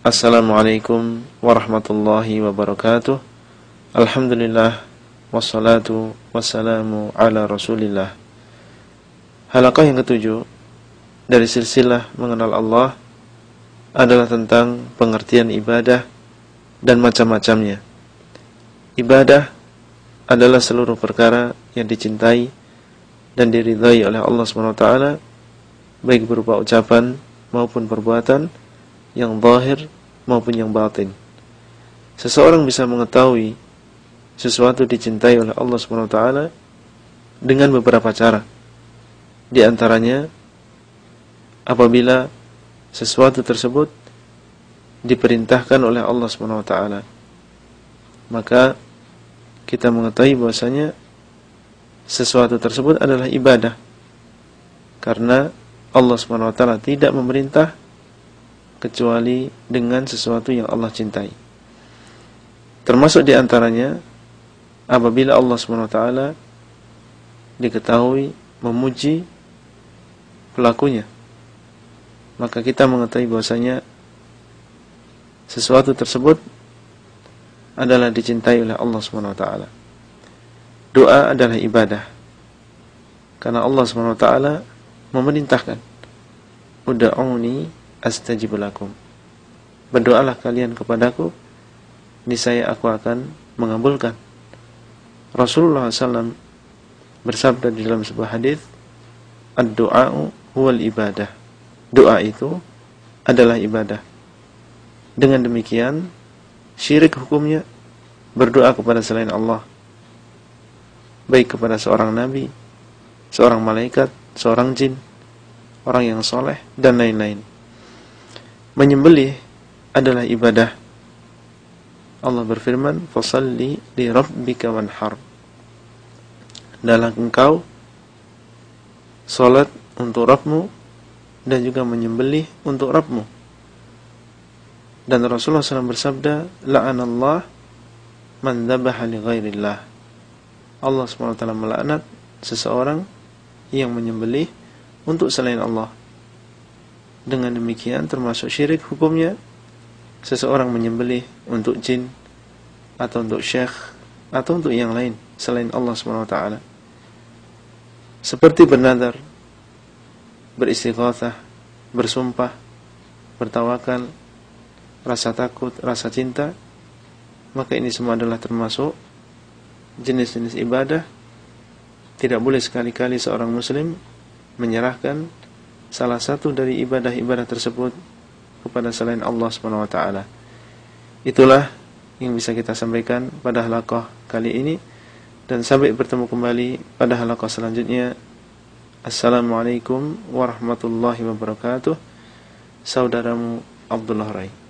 Assalamualaikum warahmatullahi wabarakatuh. Alhamdulillah wassalatu wassalamu ala Rasulillah. Halaqah yang ketujuh dari silsilah mengenal Allah adalah tentang pengertian ibadah dan macam-macamnya. Ibadah adalah seluruh perkara yang dicintai dan diridhai oleh Allah SWT, baik berupa ucapan maupun perbuatan, yang zahir maupun yang batin. Seseorang bisa mengetahui sesuatu dicintai oleh Allah SWT dengan beberapa cara. Di antaranya, apabila sesuatu tersebut diperintahkan oleh Allah SWT, maka kita mengetahui bahwasanya sesuatu tersebut adalah ibadah, karena Allah SWT tidak memerintah kecuali dengan sesuatu yang Allah cintai. Termasuk di antaranya, apabila Allah SWT diketahui memuji pelakunya, maka kita mengetahui bahwasanya sesuatu tersebut adalah dicintai oleh Allah SWT. Doa adalah ibadah, karena Allah SWT memerintahkan, ud'uni astajib lakum, berdoalah kalian kepadaku, niscaya aku akan mengabulkan. Rasulullah SAW bersabda di dalam sebuah hadis, ad-du'a'u huwal ibadah, doa itu adalah ibadah. Dengan demikian, syirik hukumnya berdoa kepada selain Allah, baik kepada seorang nabi, seorang malaikat, seorang jin, orang yang soleh, dan lain-lain. Menyembelih adalah ibadah. Allah berfirman, fasalli li rabbika wanhar, dalam engkau salat untuk Rabbmu dan juga menyembelih untuk Rabbmu. Dan Rasulullah SAW bersabda, la'anallah man dhabaha li ghairillah, Allah SWT melaknat seseorang yang menyembelih untuk selain Allah. Dengan demikian termasuk syirik hukumnya seseorang menyembelih untuk jin atau untuk syekh atau untuk yang lain selain Allah SWT, seperti bernadar, beristighatsah, bersumpah, bertawakal, rasa takut, rasa cinta. Maka ini semua adalah termasuk jenis-jenis ibadah. Tidak boleh sekali-kali seorang muslim menyerahkan salah satu dari ibadah-ibadah tersebut kepada selain Allah SWT. Itulah yang bisa kita sampaikan pada halaqah kali ini, dan sampai bertemu kembali pada halaqah selanjutnya. Assalamualaikum warahmatullahi wabarakatuh. Saudaramu Abdullah Rai.